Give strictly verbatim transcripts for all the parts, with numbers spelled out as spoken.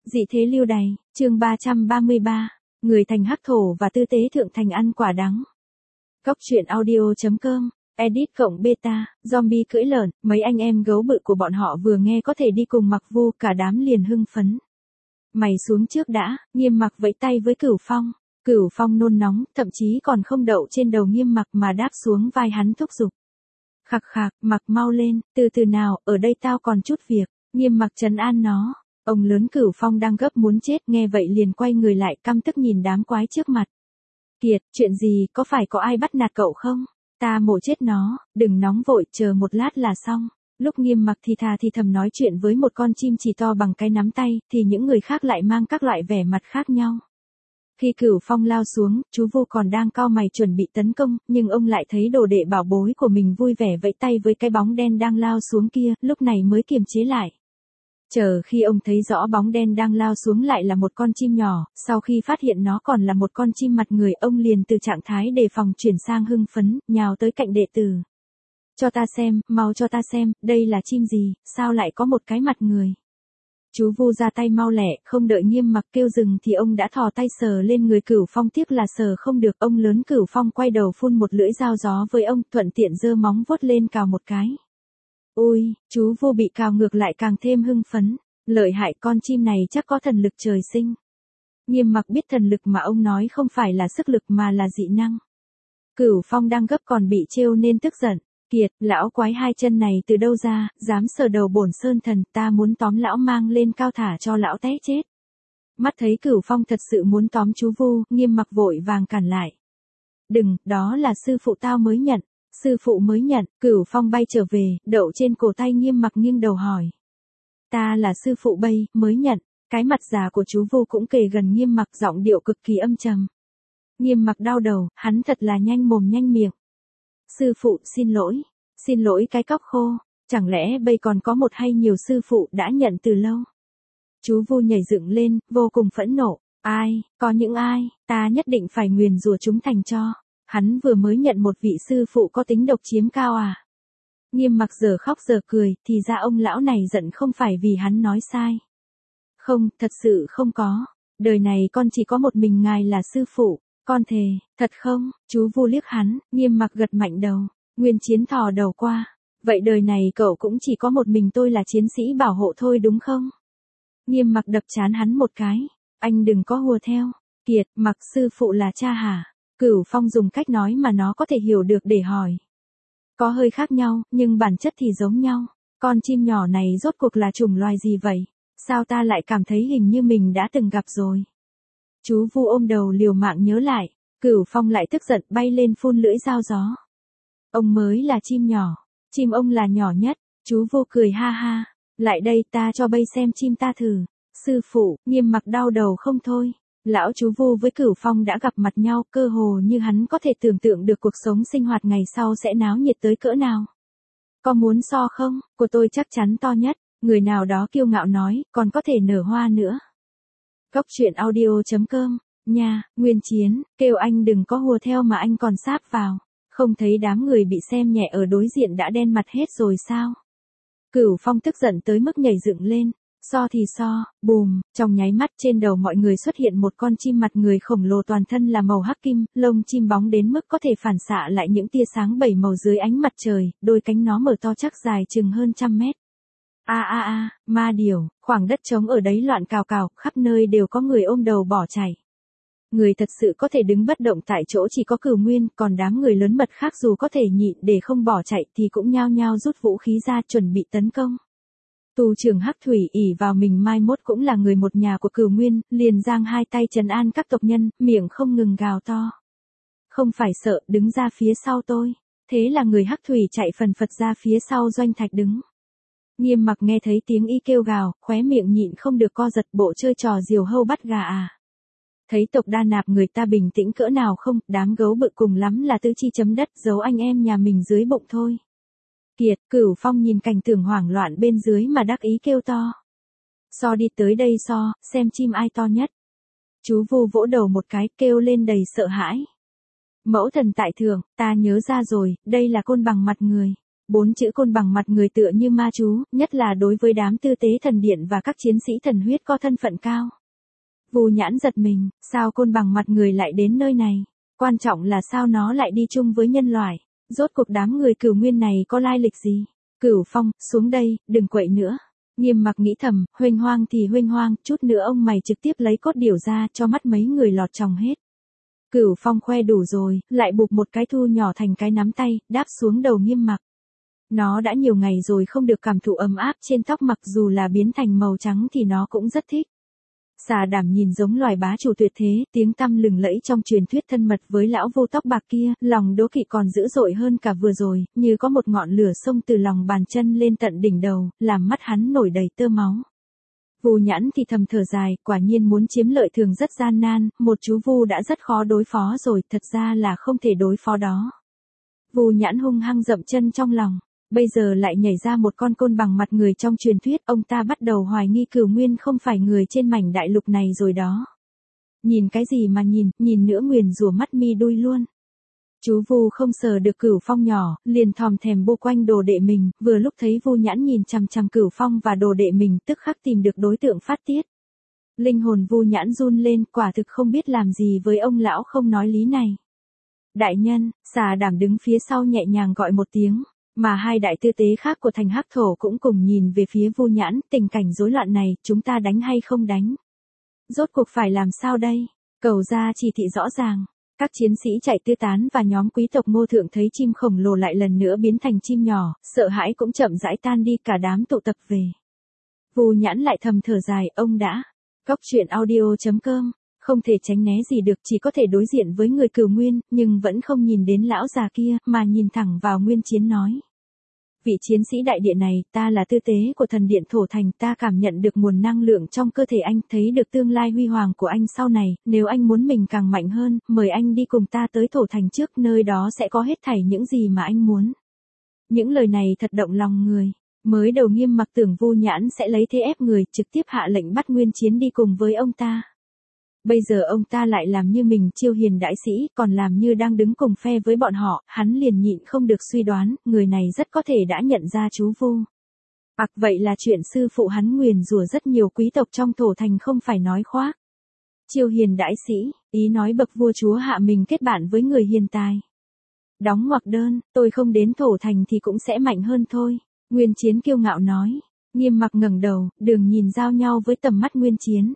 Dị thế lưu đày, chương ba trăm ba mươi ba, người thành hắc thổ và tư tế thượng thành ăn quả đắng. Góc truyện audio chấm com, edit cộng beta, zombie cưỡi lợn, mấy anh em gấu bự của bọn họ vừa nghe có thể đi cùng Mặc Vu, cả đám liền hưng phấn. Mày xuống trước đã, Nghiêm Mặc vẫy tay với Cửu Phong. Cửu Phong nôn nóng, thậm chí còn không đậu trên đầu Nghiêm Mặc mà đáp xuống vai hắn thúc giục. Khạc khạc, Mặc mau lên, từ từ nào, ở đây tao còn chút việc. Nghiêm Mặc trấn an nó. Ông lớn Cửu Phong đang gấp muốn chết, nghe vậy liền quay người lại căm tức nhìn đám quái trước mặt. Kiệt, chuyện gì, có phải có ai bắt nạt cậu không? Ta mổ chết nó, đừng nóng vội, chờ một lát là xong. Lúc Nghiêm Mặc thì thà thì thầm nói chuyện với một con chim chỉ to bằng cái nắm tay, thì những người khác lại mang các loại vẻ mặt khác nhau. Khi Cửu Phong lao xuống, chú Vu còn đang cau mày chuẩn bị tấn công, nhưng ông lại thấy đồ đệ bảo bối của mình vui vẻ vẫy tay với cái bóng đen đang lao xuống kia, lúc này mới kiềm chế lại. Chờ khi ông thấy rõ bóng đen đang lao xuống lại là một con chim nhỏ, sau khi phát hiện nó còn là một con chim mặt người, ông liền từ trạng thái đề phòng chuyển sang hưng phấn, nhào tới cạnh đệ tử. Cho ta xem, mau cho ta xem, đây là chim gì, sao lại có một cái mặt người. Chú Vu ra tay mau lẹ, không đợi Nghiêm Mặc kêu dừng thì ông đã thò tay sờ lên người Cửu Phong, tiếc là sờ không được. Ông lớn Cửu Phong quay đầu phun một lưỡi dao gió với ông, thuận tiện giơ móng vuốt lên cào một cái. Ôi, chú Vu bị cào ngược lại càng thêm hưng phấn. Lợi hại, con chim này chắc có thần lực trời sinh. Nghiêm Mặc biết thần lực mà ông nói không phải là sức lực mà là dị năng. Cửu Phong đang gấp còn bị trêu nên tức giận. Kiệt, lão quái hai chân này từ đâu ra, dám sờ đầu bổn sơn thần, ta muốn tóm lão mang lên cao thả cho lão té chết. Mắt thấy Cửu Phong thật sự muốn tóm chú Vu, Nghiêm Mặc vội vàng cản lại. Đừng, đó là sư phụ tao mới nhận. Sư phụ mới nhận. Cửu Phong bay trở về, đậu trên cổ tay Nghiêm Mặc nghiêng đầu hỏi. Ta là sư phụ bay, mới nhận. Cái mặt già của chú Vu cũng kề gần Nghiêm Mặc, giọng điệu cực kỳ âm trầm. Nghiêm Mặc đau đầu, hắn thật là nhanh mồm nhanh miệng. Sư phụ, xin lỗi. Xin lỗi cái cóc khô. Chẳng lẽ bây còn có một hay nhiều sư phụ đã nhận từ lâu? Chú Vu nhảy dựng lên, vô cùng phẫn nộ. Ai, có những ai, ta nhất định phải nguyền rủa chúng thành cho. Hắn vừa mới nhận một vị sư phụ có tính độc chiếm cao à? Nghiêm Mặc giờ khóc giờ cười, thì ra ông lão này giận không phải vì hắn nói sai. Không, thật sự không có. Đời này con chỉ có một mình ngài là sư phụ. Con thề, thật không? Chú Vu liếc hắn, Nghiêm Mặc gật mạnh đầu. Nguyên Chiến thò đầu qua. Vậy đời này cậu cũng chỉ có một mình tôi là chiến sĩ bảo hộ thôi đúng không? Nghiêm Mặc đập trán hắn một cái. Anh đừng có hùa theo. Kiệt, Mặc sư phụ là cha hả? Cửu Phong dùng cách nói mà nó có thể hiểu được để hỏi. Có hơi khác nhau, nhưng bản chất thì giống nhau. Con chim nhỏ này rốt cuộc là chủng loài gì vậy? Sao ta lại cảm thấy hình như mình đã từng gặp rồi? Chú Vu ôm đầu liều mạng nhớ lại. Cửu Phong lại tức giận bay lên phun lưỡi dao gió. Ông mới là chim nhỏ. Chim ông là nhỏ nhất. Chú Vu cười ha ha. Lại đây ta cho bây xem chim ta thử. Sư phụ, Nghiêm Mặc đau đầu không thôi. Lão chú Vu với Cửu Phong đã gặp mặt nhau, cơ hồ như hắn có thể tưởng tượng được cuộc sống sinh hoạt ngày sau sẽ náo nhiệt tới cỡ nào. Có muốn so không? Của tôi chắc chắn to nhất. Người nào đó kiêu ngạo nói, còn có thể nở hoa nữa. Góc truyện audio chấm com, nha, Nguyên Chiến, kêu anh đừng có hùa theo mà anh còn sáp vào. Không thấy đám người bị xem nhẹ ở đối diện đã đen mặt hết rồi sao? Cửu Phong tức giận tới mức nhảy dựng lên. So thì so, bùm, trong nháy mắt trên đầu mọi người xuất hiện một con chim mặt người khổng lồ, toàn thân là màu hắc kim, lông chim bóng đến mức có thể phản xạ lại những tia sáng bảy màu dưới ánh mặt trời, đôi cánh nó mở to chắc dài chừng hơn trăm mét. A a a, ma điểu, khoảng đất trống ở đấy loạn cào cào, khắp nơi đều có người ôm đầu bỏ chạy. Người thật sự có thể đứng bất động tại chỗ chỉ có Cửu Nguyên, còn đám người lớn mật khác dù có thể nhịn để không bỏ chạy thì cũng nhao nhao rút vũ khí ra chuẩn bị tấn công. Tù trưởng Hắc Thủy ỷ vào mình mai mốt cũng là người một nhà của Cửu Nguyên, liền giang hai tay trấn an các tộc nhân, miệng không ngừng gào to. Không phải sợ, đứng ra phía sau tôi. Thế là người Hắc Thủy chạy phần phật ra phía sau Doanh Thạch đứng. Nghiêm Mặc nghe thấy tiếng y kêu gào, khóe miệng nhịn không được co giật, bộ chơi trò diều hâu bắt gà à. Thấy tộc Đa Nạp người ta bình tĩnh cỡ nào không, đám gấu bự cùng lắm là tứ chi chấm đất giấu anh em nhà mình dưới bụng thôi. Kiệt, Cửu Phong nhìn cảnh tượng hoảng loạn bên dưới mà đắc ý kêu to. So đi tới đây so, xem chim ai to nhất. Chú Vu vỗ đầu một cái, kêu lên đầy sợ hãi. Mẫu thần tại thượng, ta nhớ ra rồi, đây là côn bằng mặt người. Bốn chữ côn bằng mặt người tựa như ma chú, nhất là đối với đám tư tế thần điện và các chiến sĩ thần huyết có thân phận cao. Vu Nhãn giật mình, sao côn bằng mặt người lại đến nơi này? Quan trọng là sao nó lại đi chung với nhân loại? Rốt cuộc đám người Cửu Nguyên này có lai lịch gì? Cửu Phong, xuống đây, đừng quậy nữa. Nghiêm Mặc nghĩ thầm, huênh hoang thì huênh hoang, chút nữa ông mày trực tiếp lấy cốt điểu ra cho mắt mấy người lọt tròng hết. Cửu Phong khoe đủ rồi, lại bụp một cái thu nhỏ thành cái nắm tay, đáp xuống đầu Nghiêm Mặc. Nó đã nhiều ngày rồi không được cảm thụ ấm áp trên tóc, mặc dù là biến thành màu trắng thì nó cũng rất thích. Xà Đảm nhìn giống loài bá chủ tuyệt thế, tiếng tăm lừng lẫy trong truyền thuyết thân mật với lão vô tóc bạc kia, lòng đố kỵ còn dữ dội hơn cả vừa rồi, như có một ngọn lửa xông từ lòng bàn chân lên tận đỉnh đầu, làm mắt hắn nổi đầy tơ máu. Vu Nhãn thì thầm thở dài, quả nhiên muốn chiếm lợi thường rất gian nan, một chú vu đã rất khó đối phó rồi, thật ra là không thể đối phó đó. Vu Nhãn hung hăng dậm chân trong lòng. Bây giờ lại nhảy ra một con côn bằng mặt người trong truyền thuyết, ông ta bắt đầu hoài nghi Cửu Nguyên không phải người trên mảnh đại lục này rồi đó. Nhìn cái gì mà nhìn, nhìn nữa nguyền rủa mắt mi đuôi luôn. Chú Vu không sờ được Cửu Phong nhỏ, liền thòm thèm bu quanh đồ đệ mình, vừa lúc thấy Vu Nhãn nhìn chằm chằm Cửu Phong và đồ đệ mình, tức khắc tìm được đối tượng phát tiết. Linh hồn Vu Nhãn run lên, quả thực không biết làm gì với ông lão không nói lý này. Đại nhân, Xà Đảm đứng phía sau nhẹ nhàng gọi một tiếng. Mà hai đại tư tế khác của thành Hắc Thổ cũng cùng nhìn về phía Vu Nhãn, tình cảnh rối loạn này, chúng ta đánh hay không đánh? Rốt cuộc phải làm sao đây? Cầu ra chỉ thị rõ ràng. Các chiến sĩ chạy tứ tán và nhóm quý tộc Ngô Thượng thấy chim khổng lồ lại lần nữa biến thành chim nhỏ, sợ hãi cũng chậm rãi tan đi, cả đám tụ tập về. Vu Nhãn lại thầm thở dài, ông đã. Cóc truyện audio chấm com, không thể tránh né gì được, chỉ có thể đối diện với người Cửu Nguyên, nhưng vẫn không nhìn đến lão già kia, mà nhìn thẳng vào Nguyên Chiến nói. Vị chiến sĩ đại địa này, ta là tư tế của thần điện Thổ Thành, ta cảm nhận được nguồn năng lượng trong cơ thể anh, thấy được tương lai huy hoàng của anh sau này, nếu anh muốn mình càng mạnh hơn, mời anh đi cùng ta tới Thổ Thành trước, nơi đó sẽ có hết thảy những gì mà anh muốn. Những lời này thật động lòng người. Mới đầu Nghiêm Mặc tưởng Vu Nhãn sẽ lấy thế ép người, trực tiếp hạ lệnh bắt Nguyên Chiến đi cùng với ông ta. Bây giờ ông ta lại làm như mình chiêu hiền đại sĩ, còn làm như đang đứng cùng phe với bọn họ, hắn liền nhịn không được suy đoán, người này rất có thể đã nhận ra chú Vu. Ặc vậy là chuyện sư phụ hắn nguyền rủa rất nhiều quý tộc trong Thổ Thành không phải nói khoác. Chiêu hiền đại sĩ, ý nói bậc vua chúa hạ mình kết bạn với người hiền tài. Đóng ngoặc đơn, tôi không đến Thổ Thành thì cũng sẽ mạnh hơn thôi. Nguyên Chiến kiêu ngạo nói. Nghiêm Mặc ngẩng đầu, đường nhìn giao nhau với tầm mắt Nguyên Chiến.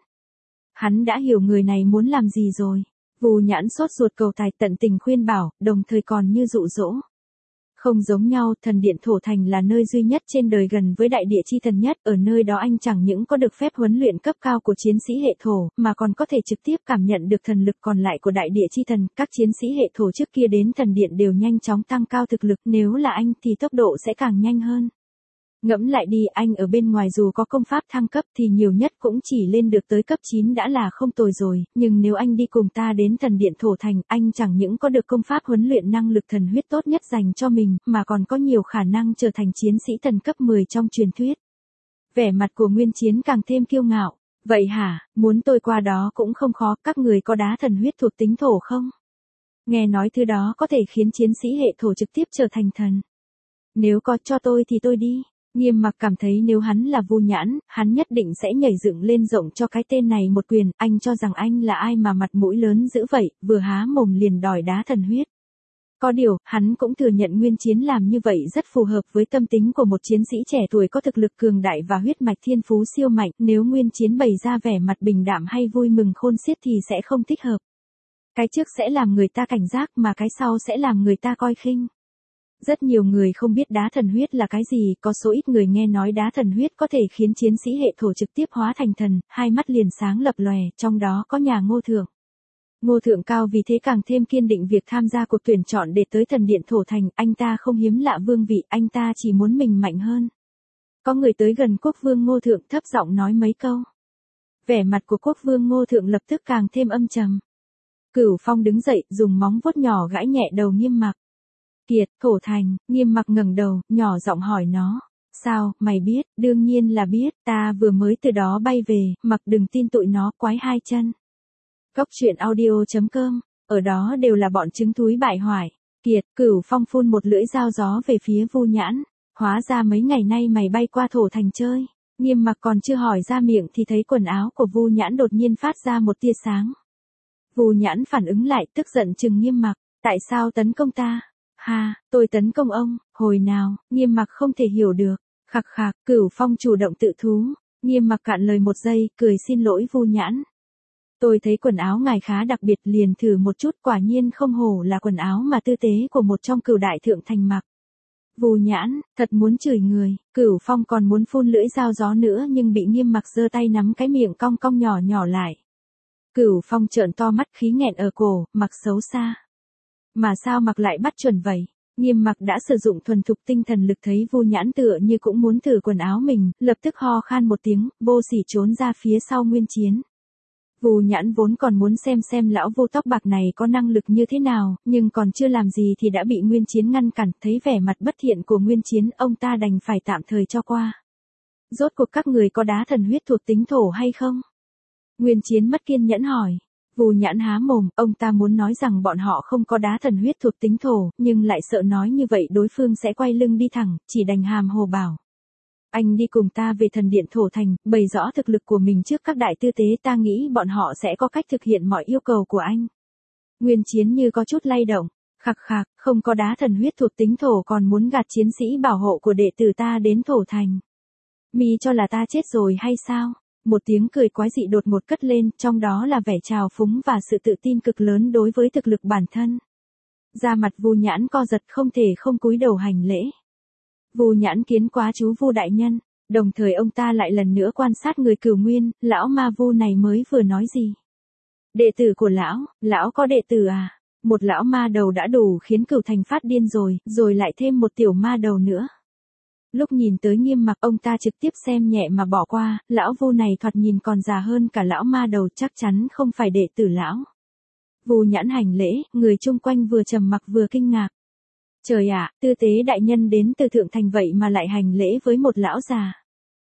Hắn đã hiểu người này muốn làm gì rồi. Vu Nhãn sốt ruột cầu tài, tận tình khuyên bảo, đồng thời còn như dụ dỗ. Không giống nhau, thần điện Thổ Thành là nơi duy nhất trên đời gần với đại địa chi thần nhất, ở nơi đó anh chẳng những có được phép huấn luyện cấp cao của chiến sĩ hệ thổ, mà còn có thể trực tiếp cảm nhận được thần lực còn lại của đại địa chi thần. Các chiến sĩ hệ thổ trước kia đến thần điện đều nhanh chóng tăng cao thực lực, nếu là anh thì tốc độ sẽ càng nhanh hơn. Ngẫm lại đi, anh ở bên ngoài dù có công pháp thăng cấp thì nhiều nhất cũng chỉ lên được tới cấp chín đã là không tồi rồi, nhưng nếu anh đi cùng ta đến thần điện Thổ Thành, anh chẳng những có được công pháp huấn luyện năng lực thần huyết tốt nhất dành cho mình, mà còn có nhiều khả năng trở thành chiến sĩ thần cấp mười trong truyền thuyết. Vẻ mặt của Nguyên Chiến càng thêm kiêu ngạo. Vậy hả, muốn tôi qua đó cũng không khó, các người có đá thần huyết thuộc tính thổ không? Nghe nói thứ đó có thể khiến chiến sĩ hệ thổ trực tiếp trở thành thần. Nếu có cho tôi thì tôi đi. Nghiêm Mặc cảm thấy nếu hắn là Vu Nhãn, hắn nhất định sẽ nhảy dựng lên rộng cho cái tên này một quyền, anh cho rằng anh là ai mà mặt mũi lớn dữ vậy, vừa há mồm liền đòi đá thần huyết. Có điều, hắn cũng thừa nhận Nguyên Chiến làm như vậy rất phù hợp với tâm tính của một chiến sĩ trẻ tuổi có thực lực cường đại và huyết mạch thiên phú siêu mạnh, nếu Nguyên Chiến bày ra vẻ mặt bình đạm hay vui mừng khôn xiết thì sẽ không thích hợp. Cái trước sẽ làm người ta cảnh giác mà cái sau sẽ làm người ta coi khinh. Rất nhiều người không biết đá thần huyết là cái gì, có số ít người nghe nói đá thần huyết có thể khiến chiến sĩ hệ thổ trực tiếp hóa thành thần, hai mắt liền sáng lập lòe, trong đó có nhà Ngô Thượng. Ngô Thượng cao vì thế càng thêm kiên định việc tham gia cuộc tuyển chọn để tới thần điện Thổ Thành, anh ta không hiếm lạ vương vị, anh ta chỉ muốn mình mạnh hơn. Có người tới gần quốc vương Ngô Thượng thấp giọng nói mấy câu. Vẻ mặt của quốc vương Ngô Thượng lập tức càng thêm âm trầm. Cửu Phong đứng dậy, dùng móng vuốt nhỏ gãi nhẹ đầu Nghiêm Mặc. Kiệt, Thổ Thành, Nghiêm Mặc ngẩng đầu, nhỏ giọng hỏi nó. Sao, mày biết, đương nhiên là biết, ta vừa mới từ đó bay về, Mặc đừng tin tụi nó quái hai chân. Cóc truyện audio chấm com, ở đó đều là bọn trứng thúi bại hoại. Kiệt, Cửu Phong phun một lưỡi dao gió về phía Vu Nhãn. Hóa ra mấy ngày nay mày bay qua thổ thành chơi. Nghiêm Mặc còn chưa hỏi ra miệng thì thấy quần áo của Vu Nhãn đột nhiên phát ra một tia sáng. Vu Nhãn phản ứng lại, tức giận trừng Nghiêm Mặc, tại sao tấn công ta? Ha, tôi tấn công ông, hồi nào? Nghiêm Mặc không thể hiểu được. Khặc khặc, Cửu Phong chủ động tự thú. Nghiêm Mặc cạn lời một giây, cười xin lỗi Vu Nhãn. Tôi thấy quần áo ngài khá đặc biệt liền thử một chút, quả nhiên không hổ là quần áo mà tư tế của một trong cửu đại thượng thành mặc. Vu Nhãn, thật muốn chửi người. Cửu Phong còn muốn phun lưỡi dao gió nữa nhưng bị Nghiêm Mặc giơ tay nắm cái miệng cong cong nhỏ nhỏ lại. Cửu Phong trợn to mắt, khí nghẹn ở cổ, Mặc xấu xa. Mà sao Mặc lại bắt chuẩn vậy? Nghiêm Mặc đã sử dụng thuần thục tinh thần lực, thấy Vu Nhãn tựa như cũng muốn thử quần áo mình, lập tức ho khan một tiếng, vô sỉ trốn ra phía sau Nguyên Chiến. Vu Nhãn vốn còn muốn xem xem lão Vu tóc bạc này có năng lực như thế nào, nhưng còn chưa làm gì thì đã bị Nguyên Chiến ngăn cản, thấy vẻ mặt bất thiện của Nguyên Chiến, ông ta đành phải tạm thời cho qua. Rốt cuộc các người có đá thần huyết thuộc tính thổ hay không? Nguyên Chiến mất kiên nhẫn hỏi. Vu Nhãn há mồm, ông ta muốn nói rằng bọn họ không có đá thần huyết thuộc tính thổ, nhưng lại sợ nói như vậy đối phương sẽ quay lưng đi thẳng, chỉ đành hàm hồ bảo. Anh đi cùng ta về thần điện thổ thành, bày rõ thực lực của mình trước các đại tư tế, ta nghĩ bọn họ sẽ có cách thực hiện mọi yêu cầu của anh. Nguyên Chiến như có chút lay động, khặc khặc, không có đá thần huyết thuộc tính thổ còn muốn gạt chiến sĩ bảo hộ của đệ tử ta đến thổ thành. Mi cho là ta chết rồi hay sao? Một tiếng cười quái dị đột ngột cất lên, trong đó là vẻ trào phúng và sự tự tin cực lớn đối với thực lực bản thân. Da mặt Vu Nhãn co giật, không thể không cúi đầu hành lễ. Vu Nhãn kiến quá chú Vu đại nhân, đồng thời ông ta lại lần nữa quan sát người Cửu Nguyên, lão ma Vu này mới vừa nói gì? Đệ tử của lão, lão có đệ tử à? Một lão ma đầu đã đủ khiến Cửu Thành phát điên rồi, rồi lại thêm một tiểu ma đầu nữa. Lúc nhìn tới Nghiêm Mặc, ông ta trực tiếp xem nhẹ mà bỏ qua, lão Vu này thoạt nhìn còn già hơn cả lão ma đầu, chắc chắn không phải đệ tử lão. Vu Nhãn hành lễ, người chung quanh vừa trầm mặc vừa kinh ngạc. Trời ạ, tư tế đại nhân đến từ thượng thành vậy mà lại hành lễ với một lão già.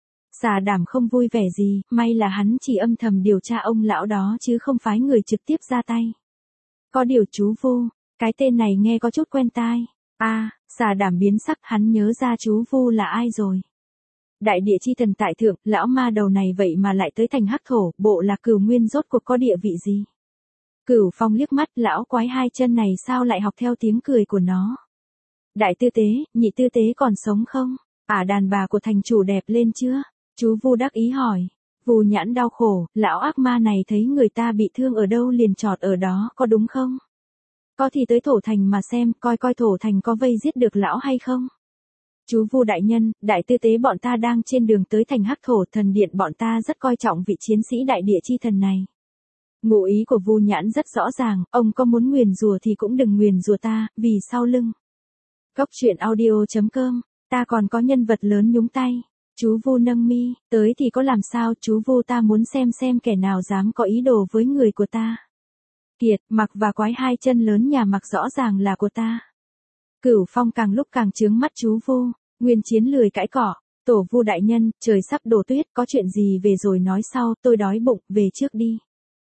Xà Đảm không vui vẻ gì, may là hắn chỉ âm thầm điều tra ông lão đó chứ không phái người trực tiếp ra tay. Có điều chú Vu, cái tên này nghe có chút quen tai. A, à, Xà Đảm biến sắc, hắn nhớ ra chú Vu là ai rồi. Đại địa chi thần tại thượng, lão ma đầu này vậy mà lại tới thành hắc thổ, bộ là Cửu Nguyên rốt cuộc có địa vị gì? Cửu Phong liếc mắt, lão quái hai chân này sao lại học theo tiếng cười của nó? Đại tư tế, nhị tư tế còn sống không? À, đàn bà của thành chủ đẹp lên chưa? Chú Vu đắc ý hỏi. Vu Nhãn đau khổ, lão ác ma này thấy người ta bị thương ở đâu liền chọt ở đó, có đúng không? Có thì tới thổ thành mà xem, coi coi thổ thành có vây giết được lão hay không? Chú Vu đại nhân, đại tư tế bọn ta đang trên đường tới thành hắc thổ, thần điện bọn ta rất coi trọng vị chiến sĩ đại địa chi thần này. Ngụ ý của Vu Nhãn rất rõ ràng, ông có muốn nguyền rủa thì cũng đừng nguyền rủa ta, vì sau lưng. Góc truyện audio chấm com, ta còn có nhân vật lớn nhúng tay. Chú Vu nâng mi, tới thì có làm sao, chú Vu ta muốn xem xem kẻ nào dám có ý đồ với người của ta. Kiệt, Mặc và quái hai chân lớn nhà Mặc rõ ràng là của ta. Cửu Phong càng lúc càng chướng mắt chú Vu, Nguyên Chiến lười cãi cỏ. Tổ Vu đại nhân, trời sắp đổ tuyết, có chuyện gì về rồi nói sau, tôi đói bụng, về trước đi.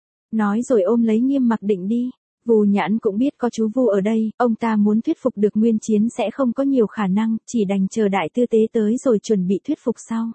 Nói rồi ôm lấy Nghiêm Mặc định đi. Vu Nhãn cũng biết có chú Vu ở đây, ông ta muốn thuyết phục được Nguyên Chiến sẽ không có nhiều khả năng, chỉ đành chờ đại tư tế tới rồi chuẩn bị thuyết phục sau.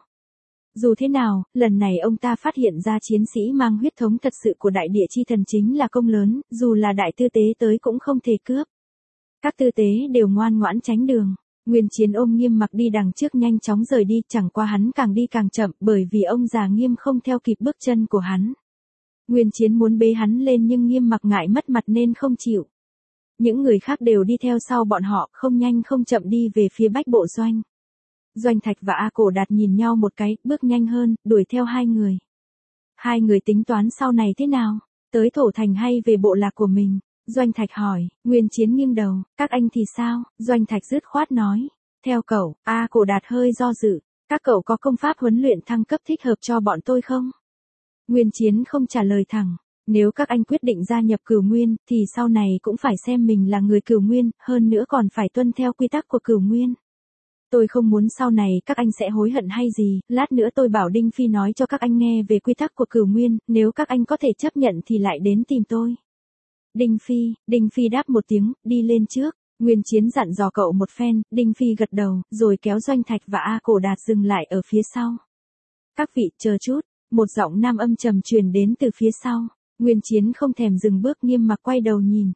Dù thế nào, lần này ông ta phát hiện ra chiến sĩ mang huyết thống thật sự của đại địa chi thần chính là công lớn, dù là đại tư tế tới cũng không thể cướp. Các tư tế đều ngoan ngoãn tránh đường. Nguyên Chiến ôm Nghiêm Mặc đi đằng trước nhanh chóng rời đi, chẳng qua hắn càng đi càng chậm bởi vì ông già Nghiêm không theo kịp bước chân của hắn. Nguyên Chiến muốn bế hắn lên nhưng Nghiêm Mặc ngại mất mặt nên không chịu. Những người khác đều đi theo sau bọn họ, không nhanh không chậm đi về phía bách bộ doanh. Doanh Thạch và A Cổ Đạt nhìn nhau một cái, bước nhanh hơn, đuổi theo hai người. Hai người tính toán sau này thế nào? Tới thổ thành hay về bộ lạc của mình? Doanh Thạch hỏi. Nguyên Chiến nghiêng đầu, các anh thì sao? Doanh Thạch dứt khoát nói. Theo cậu, A Cổ Đạt hơi do dự. Các cậu có công pháp huấn luyện thăng cấp thích hợp cho bọn tôi không? Nguyên Chiến không trả lời thẳng. Nếu các anh quyết định gia nhập Cửu Nguyên, thì sau này cũng phải xem mình là người Cửu Nguyên, hơn nữa còn phải tuân theo quy tắc của Cửu Nguyên. Tôi không muốn sau này các anh sẽ hối hận hay gì, lát nữa tôi bảo Đinh Phi nói cho các anh nghe về quy tắc của Cửu Nguyên, nếu các anh có thể chấp nhận thì lại đến tìm tôi. Đinh Phi, Đinh Phi đáp một tiếng, đi lên trước. Nguyên Chiến dặn dò cậu một phen, Đinh Phi gật đầu, rồi kéo Doanh Thạch và A Cổ Đạt dừng lại ở phía sau. Các vị, chờ chút, một giọng nam âm trầm truyền đến từ phía sau. Nguyên Chiến không thèm dừng bước, nghiêm mặc quay đầu nhìn.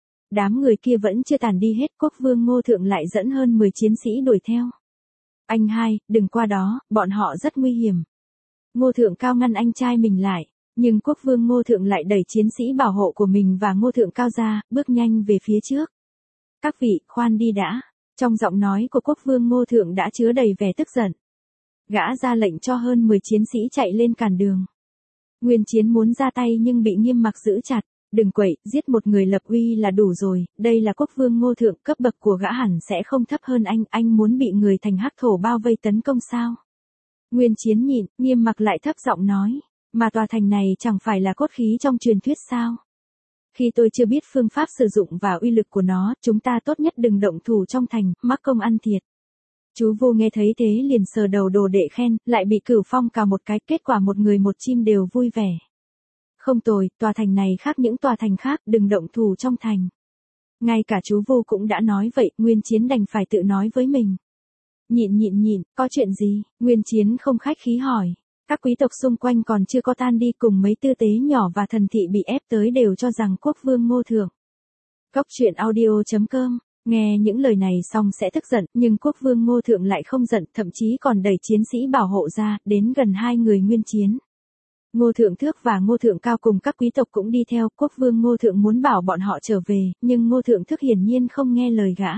Đám người kia vẫn chưa tàn đi hết, Quốc vương Ngô Thượng lại dẫn hơn mười chiến sĩ đuổi theo. Anh hai, đừng qua đó, bọn họ rất nguy hiểm. Ngô Thượng Cao ngăn anh trai mình lại, nhưng Quốc vương Ngô Thượng lại đẩy chiến sĩ bảo hộ của mình và Ngô Thượng Cao ra, bước nhanh về phía trước. Các vị, khoan đi đã. Trong giọng nói của Quốc vương Ngô Thượng đã chứa đầy vẻ tức giận. Gã ra lệnh cho hơn mười chiến sĩ chạy lên cản đường. Nguyên Chiến muốn ra tay nhưng bị Nghiêm Mặc giữ chặt. Đừng quậy, giết một người lập uy là đủ rồi, đây là Quốc vương Ngô Thượng, cấp bậc của gã hẳn sẽ không thấp hơn anh, anh muốn bị người thành Hắc Thổ bao vây tấn công sao? Nguyên Chiến nhịn, Nghiêm Mặc lại thấp giọng nói, mà tòa thành này chẳng phải là cốt khí trong truyền thuyết sao? Khi tôi chưa biết phương pháp sử dụng và uy lực của nó, chúng ta tốt nhất đừng động thủ trong thành, mắc công ăn thiệt. Chú Vô nghe thấy thế liền sờ đầu đồ đệ khen, lại bị Cửu Phong cào một cái, kết quả một người một chim đều vui vẻ. Không tồi, tòa thành này khác những tòa thành khác, đừng động thủ trong thành. Ngay cả chú Vô cũng đã nói vậy, Nguyên Chiến đành phải tự nói với mình. Nhịn nhịn nhịn, có chuyện gì? Nguyên Chiến không khách khí hỏi. Các quý tộc xung quanh còn chưa có tan đi, cùng mấy tư tế nhỏ và thần thị bị ép tới đều cho rằng Quốc vương Ngô Thượng. Cốc truyện audio chấm com, nghe những lời này xong sẽ tức giận, nhưng Quốc vương Ngô Thượng lại không giận, thậm chí còn đẩy chiến sĩ bảo hộ ra, đến gần hai người Nguyên Chiến. Ngô Thượng Thước và Ngô Thượng Cao cùng các quý tộc cũng đi theo, Quốc vương Ngô Thượng muốn bảo bọn họ trở về, nhưng Ngô Thượng Thước hiển nhiên không nghe lời gã.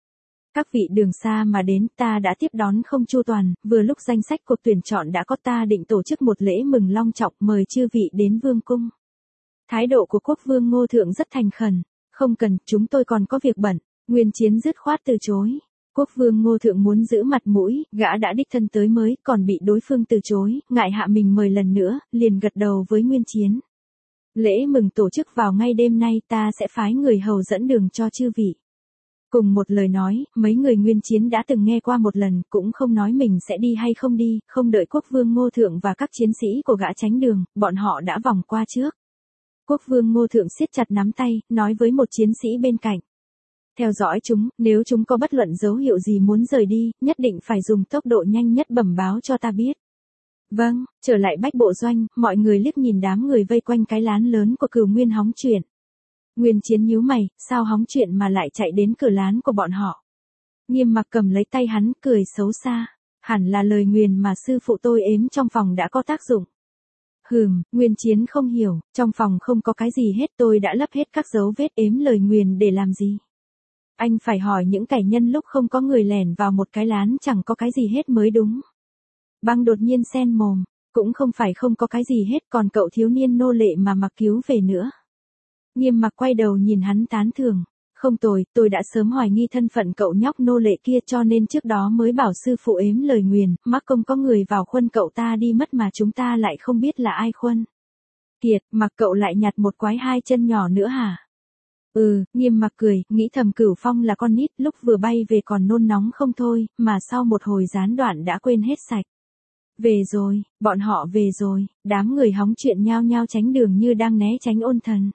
Các vị đường xa mà đến, ta đã tiếp đón không chu toàn, vừa lúc danh sách cuộc tuyển chọn đã có, ta định tổ chức một lễ mừng long trọng, mời chư vị đến vương cung. Thái độ của Quốc vương Ngô Thượng rất thành khẩn, không cần, chúng tôi còn có việc bận. Nguyên Chiến dứt khoát từ chối. Quốc vương Ngô Thượng muốn giữ mặt mũi, gã đã đích thân tới mới, còn bị đối phương từ chối, ngại hạ mình mời lần nữa, liền gật đầu với Nguyên Chiến. Lễ mừng tổ chức vào ngay đêm nay, ta sẽ phái người hầu dẫn đường cho chư vị. Cùng một lời nói, mấy người Nguyên Chiến đã từng nghe qua một lần, cũng không nói mình sẽ đi hay không đi, không đợi Quốc vương Ngô Thượng và các chiến sĩ của gã tránh đường, bọn họ đã vòng qua trước. Quốc vương Ngô Thượng siết chặt nắm tay, nói với một chiến sĩ bên cạnh. Theo dõi chúng, nếu chúng có bất luận dấu hiệu gì muốn rời đi, nhất định phải dùng tốc độ nhanh nhất bẩm báo cho ta biết. Vâng, trở lại Bách Bộ Doanh, mọi người liếc nhìn đám người vây quanh cái lán lớn của Cửu Nguyên hóng chuyện. Nguyên Chiến nhíu mày, sao hóng chuyện mà lại chạy đến cửa lán của bọn họ. Nghiêm Mặc cầm lấy tay hắn, cười xấu xa. Hẳn là lời nguyền mà sư phụ tôi ếm trong phòng đã có tác dụng. Hừm, Nguyên Chiến không hiểu, trong phòng không có cái gì hết, tôi đã lấp hết các dấu vết ếm lời nguyền để làm gì. Anh phải hỏi những kẻ nhân lúc không có người lẻn vào một cái lán chẳng có cái gì hết mới đúng. Băng đột nhiên sen mồm, cũng không phải không có cái gì hết, còn cậu thiếu niên nô lệ mà Mặc cứu về nữa. Nghiêm Mặc quay đầu nhìn hắn tán thưởng, không tồi, tôi đã sớm hoài nghi thân phận cậu nhóc nô lệ kia cho nên trước đó mới bảo sư phụ ếm lời nguyền, mắc công có người vào khuân cậu ta đi mất mà chúng ta lại không biết là ai khuân. Kiệt, Mặc cậu lại nhặt một quái hai chân nhỏ nữa hả? Ừ, Nghiêm Mặc cười, nghĩ thầm Cửu Phong là con nít, lúc vừa bay về còn nôn nóng không thôi, mà sau một hồi gián đoạn đã quên hết sạch. Về rồi, bọn họ về rồi, đám người hóng chuyện nhao nhao tránh đường như đang né tránh ôn thần.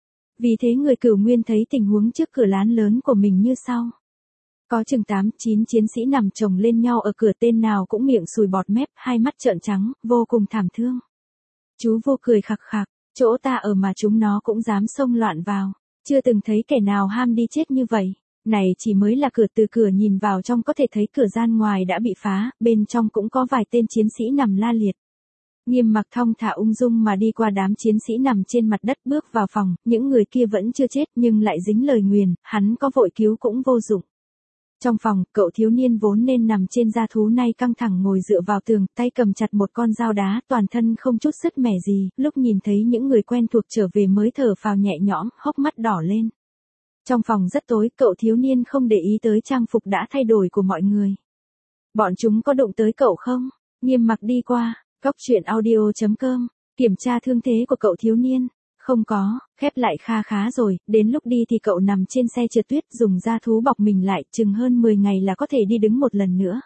Vì thế người Cửu Nguyên thấy tình huống trước cửa lán lớn của mình như sau. Có chừng tám, chín chiến sĩ nằm chồng lên nhau ở cửa, tên nào cũng miệng sùi bọt mép, hai mắt trợn trắng, vô cùng thảm thương. Chú Vô cười khặc khặc, chỗ ta ở mà chúng nó cũng dám xông loạn vào. Chưa từng thấy kẻ nào ham đi chết như vậy. Này chỉ mới là cửa, từ cửa nhìn vào trong có thể thấy cửa gian ngoài đã bị phá, bên trong cũng có vài tên chiến sĩ nằm la liệt. Nghiêm Mặc thong thả ung dung mà đi qua đám chiến sĩ nằm trên mặt đất, bước vào phòng, những người kia vẫn chưa chết nhưng lại dính lời nguyền, hắn có vội cứu cũng vô dụng. Trong phòng, cậu thiếu niên vốn nên nằm trên da thú nay căng thẳng ngồi dựa vào tường, tay cầm chặt một con dao đá, toàn thân không chút sứt mẻ gì, lúc nhìn thấy những người quen thuộc trở về mới thở phào nhẹ nhõm, hốc mắt đỏ lên. Trong phòng rất tối, cậu thiếu niên không để ý tới trang phục đã thay đổi của mọi người. Bọn chúng có đụng tới cậu không? Nghiêm Mặc đi qua, cốc truyện audio chấm com, kiểm tra thương thế của cậu thiếu niên. Không có, khép lại kha khá rồi, đến lúc đi thì cậu nằm trên xe trượt tuyết dùng da thú bọc mình lại, chừng hơn mười ngày là có thể đi đứng một lần nữa.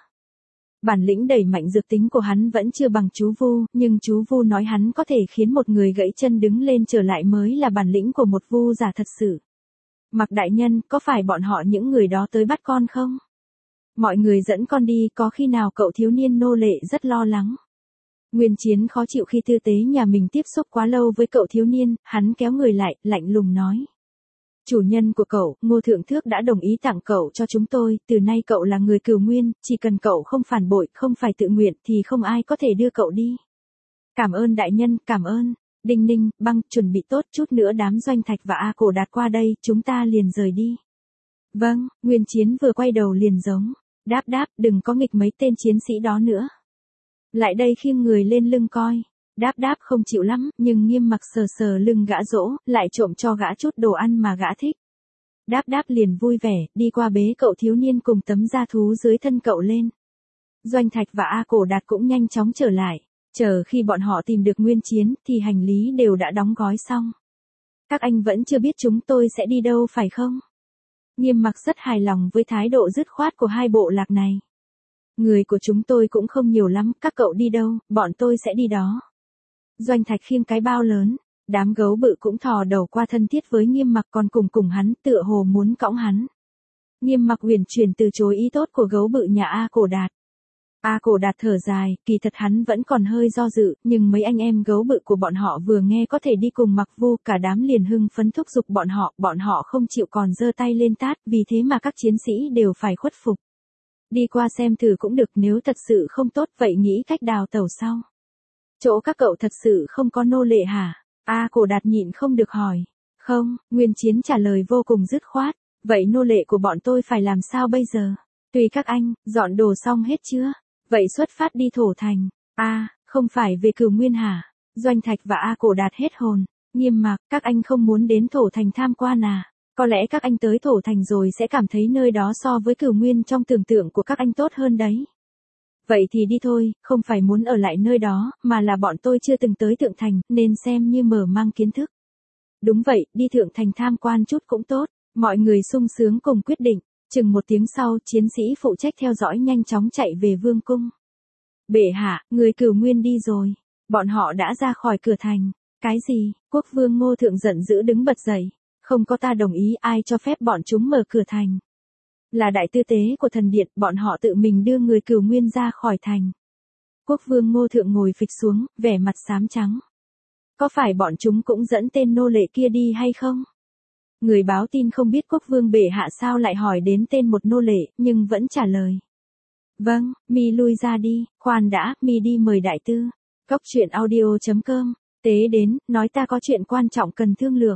Bản lĩnh đẩy mạnh dược tính của hắn vẫn chưa bằng chú Vu, nhưng chú Vu nói hắn có thể khiến một người gãy chân đứng lên trở lại mới là bản lĩnh của một vu giả thật sự. Mặc đại nhân, có phải bọn họ những người đó tới bắt con không? Mọi người dẫn con đi, có khi nào cậu thiếu niên nô lệ rất lo lắng. Nguyên Chiến khó chịu khi tư tế nhà mình tiếp xúc quá lâu với cậu thiếu niên, hắn kéo người lại, lạnh lùng nói. Chủ nhân của cậu, Ngô Thượng Thước đã đồng ý tặng cậu cho chúng tôi, từ nay cậu là người Cửu Nguyên, chỉ cần cậu không phản bội, không phải tự nguyện thì không ai có thể đưa cậu đi. Cảm ơn đại nhân, cảm ơn. Đinh Ninh, Băng, chuẩn bị tốt chút nữa đám Doanh Thạch và A Cổ Đạt qua đây, chúng ta liền rời đi. Vâng, Nguyên Chiến vừa quay đầu liền giống. Đáp đáp, đừng có nghịch mấy tên chiến sĩ đó nữa. Lại đây khiêng người lên lưng coi. Đáp đáp không chịu lắm, nhưng Nghiêm Mặc sờ sờ lưng gã dỗ, lại trộm cho gã chút đồ ăn mà gã thích. Đáp đáp liền vui vẻ, đi qua bế cậu thiếu niên cùng tấm da thú dưới thân cậu lên. Doanh Thạch và A Cổ Đạt cũng nhanh chóng trở lại. Chờ khi bọn họ tìm được Nguyên Chiến, thì hành lý đều đã đóng gói xong. Các anh vẫn chưa biết chúng tôi sẽ đi đâu phải không? Nghiêm Mặc rất hài lòng với thái độ dứt khoát của hai bộ lạc này. Người của chúng tôi cũng không nhiều lắm, các cậu đi đâu, bọn tôi sẽ đi đó. Doanh Thạch khiêng cái bao lớn, đám gấu bự cũng thò đầu qua thân thiết với Nghiêm Mặc còn cùng cùng hắn, tựa hồ muốn cõng hắn. Nghiêm Mặc huyền chuyển từ chối ý tốt của gấu bự nhà A Cổ Đạt. A Cổ Đạt thở dài, kỳ thật hắn vẫn còn hơi do dự, nhưng mấy anh em gấu bự của bọn họ vừa nghe có thể đi cùng Mặc Vu, cả đám liền hưng phấn thúc giục bọn họ, bọn họ không chịu còn giơ tay lên tát, vì thế mà các chiến sĩ đều phải khuất phục. Đi qua xem thử cũng được, nếu thật sự không tốt vậy nghĩ cách đào tẩu sau. Chỗ các cậu thật sự không có nô lệ hả? A Cổ Đạt nhịn không được hỏi. Không, Nguyên Chiến trả lời vô cùng dứt khoát. Vậy nô lệ của bọn tôi phải làm sao bây giờ? Tùy các anh, dọn đồ xong hết chưa? Vậy xuất phát đi Thổ Thành. A, à, không phải về Cửu Nguyên hả? Doanh Thạch và A Cổ Đạt hết hồn. Nghiêm Mặc, các anh không muốn đến Thổ Thành tham quan à? Có lẽ các anh tới Thổ Thành rồi sẽ cảm thấy nơi đó so với Cửu Nguyên trong tưởng tượng của các anh tốt hơn đấy. Vậy thì đi thôi, không phải muốn ở lại nơi đó, mà là bọn tôi chưa từng tới Thượng Thành, nên xem như mở mang kiến thức. Đúng vậy, đi Thượng Thành tham quan chút cũng tốt. Mọi người sung sướng cùng quyết định. Chừng một tiếng sau, chiến sĩ phụ trách theo dõi nhanh chóng chạy về vương cung. Bệ hạ, người Cửu Nguyên đi rồi. Bọn họ đã ra khỏi cửa thành. Cái gì? Quốc vương Ngô Thượng giận dữ đứng bật dậy. Không có ta đồng ý, ai cho phép bọn chúng mở cửa thành. Là đại tư tế của thần điện, bọn họ tự mình đưa người Cửu Nguyên ra khỏi thành. Quốc vương Ngô Thượng ngồi phịch xuống, vẻ mặt xám trắng. Có phải bọn chúng cũng dẫn tên nô lệ kia đi hay không? Người báo tin không biết quốc vương bệ hạ sao lại hỏi đến tên một nô lệ, nhưng vẫn trả lời. Vâng, mi lui ra đi, khoan đã, mi đi mời đại tư. Cóc truyện audio chấm com, tế đến, nói ta có chuyện quan trọng cần thương lượng.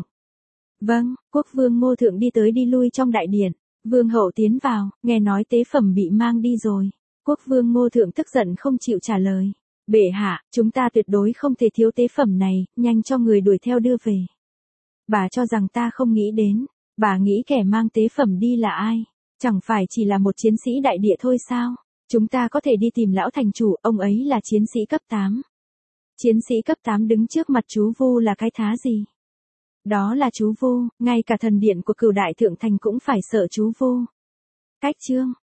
Vâng, quốc vương Ngô Thượng đi tới đi lui trong đại điện. Vương hậu tiến vào, nghe nói tế phẩm bị mang đi rồi. Quốc vương Ngô Thượng tức giận không chịu trả lời. Bệ hạ, chúng ta tuyệt đối không thể thiếu tế phẩm này, nhanh cho người đuổi theo đưa về. Bà cho rằng ta không nghĩ đến, bà nghĩ kẻ mang tế phẩm đi là ai? Chẳng phải chỉ là một chiến sĩ đại địa thôi sao? Chúng ta có thể đi tìm lão thành chủ, ông ấy là chiến sĩ cấp tám. Chiến sĩ cấp tám đứng trước mặt chú Vu là cái thá gì? Đó là chú Vu, ngay cả thần điện của Cửu Đại Thượng Thành cũng phải sợ chú Vu. Cách chương